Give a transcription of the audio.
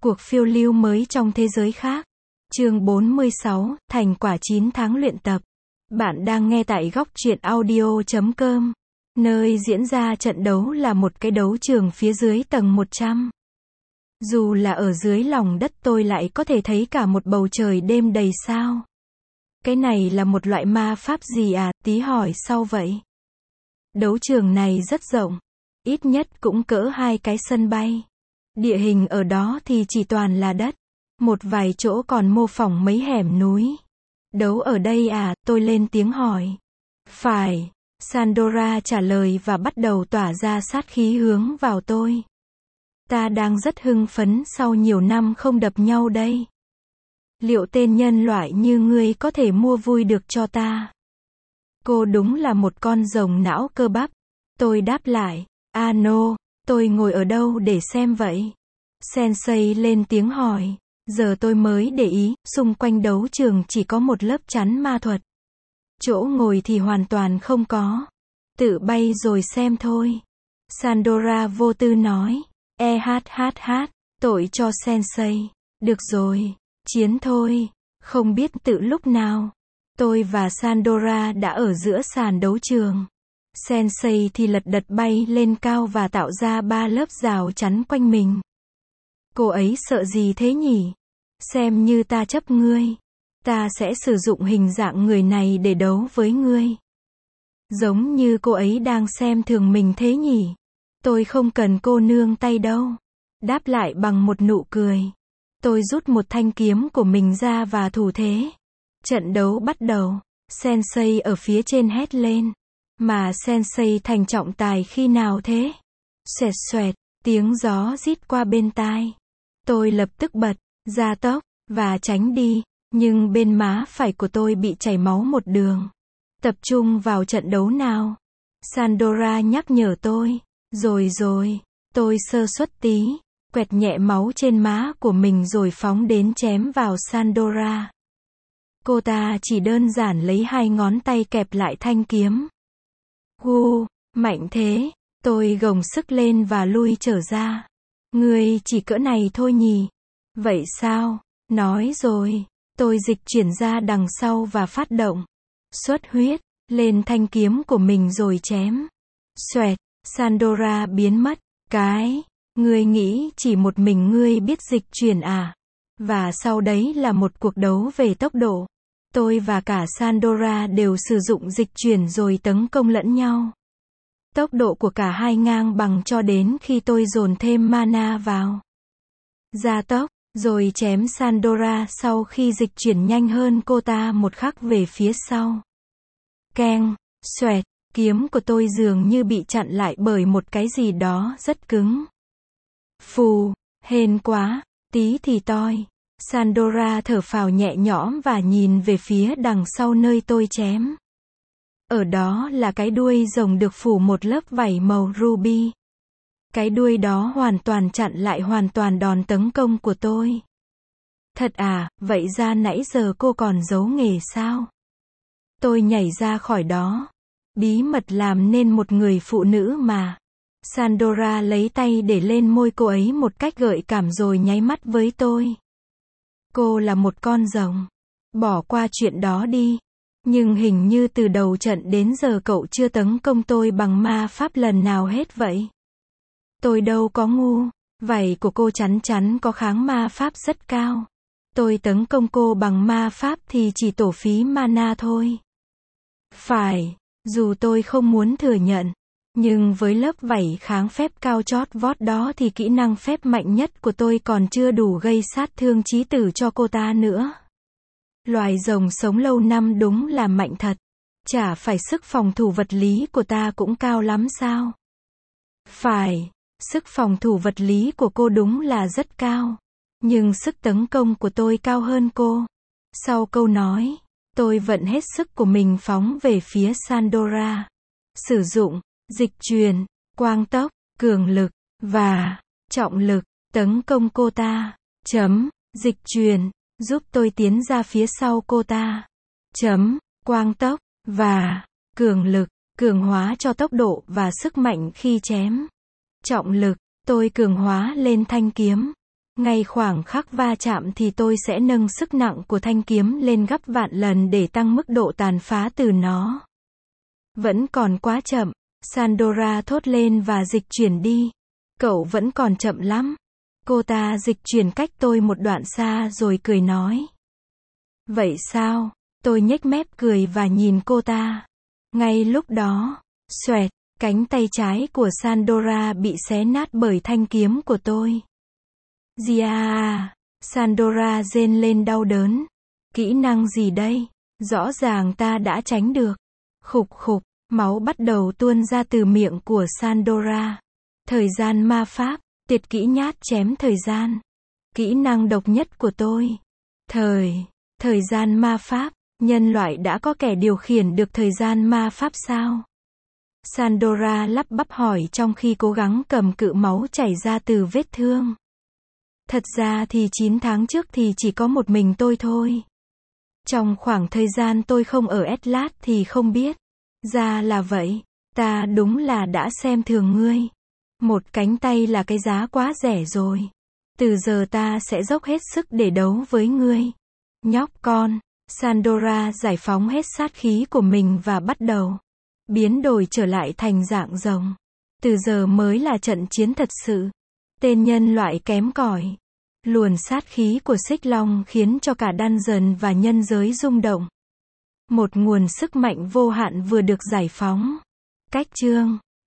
Cuộc phiêu lưu mới trong thế giới khác. Chương 46, thành quả 9 tháng luyện tập. Bạn đang nghe tại góc truyện audio.com. Nơi diễn ra trận đấu là một cái đấu trường phía dưới tầng 100. Dù là ở dưới lòng đất tôi lại có thể thấy cả một bầu trời đêm đầy sao. Cái này là một loại ma pháp gì à? Tí hỏi sau vậy. Đấu trường này rất rộng. Ít nhất cũng cỡ 2 cái sân bay. Địa hình ở đó thì chỉ toàn là đất. Một vài chỗ còn mô phỏng mấy hẻm núi. Đấu ở đây à? Tôi lên tiếng hỏi. Phải. Sandora trả lời và bắt đầu tỏa ra sát khí hướng vào tôi. Ta đang rất hưng phấn sau nhiều năm không đập nhau đây. Liệu tên nhân loại như ngươi có thể mua vui được cho ta? Cô đúng là một con rồng não cơ bắp. Tôi đáp lại. No, tôi ngồi ở đâu để xem vậy? Sensei lên tiếng hỏi. Giờ tôi mới để ý, xung quanh đấu trường chỉ có một lớp chắn ma thuật. Chỗ ngồi thì hoàn toàn không có. Tự bay rồi xem thôi. Sandora vô tư nói. Tội cho Sensei. Được rồi, chiến thôi. Không biết tự lúc nào. Tôi và Sandora đã ở giữa sàn đấu trường. Sensei thì lật đật bay lên cao và tạo ra 3 lớp rào chắn quanh mình. Cô ấy sợ gì thế nhỉ? Xem như ta chấp ngươi. Ta sẽ sử dụng hình dạng người này để đấu với ngươi. Giống như cô ấy đang xem thường mình thế nhỉ? Tôi không cần cô nương tay đâu. Đáp lại bằng một nụ cười. Tôi rút một thanh kiếm của mình ra và thủ thế. Trận đấu bắt đầu. Sensei ở phía trên hét lên. Mà Sensei thành trọng tài khi nào thế? Xoẹt xoẹt, tiếng gió rít qua bên tai. Tôi lập tức bật, gia tốc, và tránh đi, nhưng bên má phải của tôi bị chảy máu một đường. Tập trung vào trận đấu nào. Sandora nhắc nhở tôi. Rồi, tôi sơ suất tí, quẹt nhẹ máu trên má của mình rồi phóng đến chém vào Sandora. Cô ta chỉ đơn giản lấy 2 ngón tay kẹp lại thanh kiếm. Mạnh thế, tôi gồng sức lên và lui trở ra. Ngươi chỉ cỡ này thôi nhỉ? Vậy sao? Nói rồi, tôi dịch chuyển ra đằng sau và phát động. Xuất huyết, lên thanh kiếm của mình rồi chém. Xoẹt, Sandora biến mất. Ngươi nghĩ chỉ một mình ngươi biết dịch chuyển à? Và sau đấy là một cuộc đấu về tốc độ. Tôi và cả Sandora đều sử dụng dịch chuyển rồi tấn công lẫn nhau. Tốc độ của cả hai ngang bằng cho đến khi tôi dồn thêm mana vào. Gia tốc, rồi chém Sandora sau khi dịch chuyển nhanh hơn cô ta một khắc về phía sau. Keng, xoẹt, kiếm của tôi dường như bị chặn lại bởi một cái gì đó rất cứng. Phù, hên quá, tí thì toi. Sandora thở phào nhẹ nhõm và nhìn về phía đằng sau nơi tôi chém. Ở đó là cái đuôi rồng được phủ một lớp vảy màu ruby. Cái đuôi đó hoàn toàn chặn lại hoàn toàn đòn tấn công của tôi. Thật à, vậy ra nãy giờ cô còn giấu nghề sao? Tôi nhảy ra khỏi đó. Bí mật làm nên một người phụ nữ mà. Sandora lấy tay để lên môi cô ấy một cách gợi cảm rồi nháy mắt với tôi. Cô là một con rồng. Bỏ qua chuyện đó đi. Nhưng hình như từ đầu trận đến giờ cậu chưa tấn công tôi bằng ma pháp lần nào hết vậy. Tôi đâu có ngu. Vảy của cô chắn chắn có kháng ma pháp rất cao. Tôi tấn công cô bằng ma pháp thì chỉ tổ phí mana thôi. Phải, dù tôi không muốn thừa nhận. Nhưng với lớp vảy kháng phép cao chót vót đó thì kỹ năng phép mạnh nhất của tôi còn chưa đủ gây sát thương chí tử cho cô ta nữa. Loài rồng sống lâu năm đúng là mạnh thật. Chả phải sức phòng thủ vật lý của ta cũng cao lắm sao? Phải, sức phòng thủ vật lý của cô đúng là rất cao. Nhưng sức tấn công của tôi cao hơn cô. Sau câu nói, tôi vận hết sức của mình phóng về phía Sandora. Sử dụng, dịch chuyển, quang tốc, cường lực, và trọng lực, tấn công cô ta. Dịch chuyển, giúp tôi tiến ra phía sau cô ta. Quang tốc, và cường lực, cường hóa cho tốc độ và sức mạnh khi chém. Trọng lực, tôi cường hóa lên thanh kiếm. Ngay khoảng khắc va chạm thì tôi sẽ nâng sức nặng của thanh kiếm lên gấp vạn lần để tăng mức độ tàn phá từ nó. Vẫn còn quá chậm, Sandora thốt lên và dịch chuyển đi. Cậu vẫn còn chậm lắm. Cô ta dịch chuyển cách tôi một đoạn xa rồi cười nói. Vậy sao? Tôi nhếch mép cười và nhìn cô ta. Ngay lúc đó, xoẹt, cánh tay trái của Sandora bị xé nát bởi thanh kiếm của tôi. Gia, Sandora rên lên đau đớn. Kỹ năng gì đây? Rõ ràng ta đã tránh được. Khục khục, máu bắt đầu tuôn ra từ miệng của Sandora. Thời gian ma pháp, tuyệt kỹ nhát chém thời gian. Kỹ năng độc nhất của tôi. Thời gian ma pháp, nhân loại đã có kẻ điều khiển được thời gian ma pháp sao? Sandora lắp bắp hỏi trong khi cố gắng cầm cự máu chảy ra từ vết thương. Thật ra thì 9 tháng trước thì chỉ có một mình tôi thôi. Trong khoảng thời gian tôi không ở Atlas thì không biết. Ra là vậy, ta đúng là đã xem thường ngươi. Một cánh tay là cái giá quá rẻ rồi. Từ giờ ta sẽ dốc hết sức để đấu với ngươi. Nhóc con, Sandora giải phóng hết sát khí của mình và bắt đầu biến đổi trở lại thành dạng rồng. Từ giờ mới là trận chiến thật sự. Tên nhân loại kém cỏi. Luồn sát khí của Xích Long khiến cho cả dungeon và nhân giới rung động. Một nguồn sức mạnh vô hạn vừa được giải phóng. Cách chương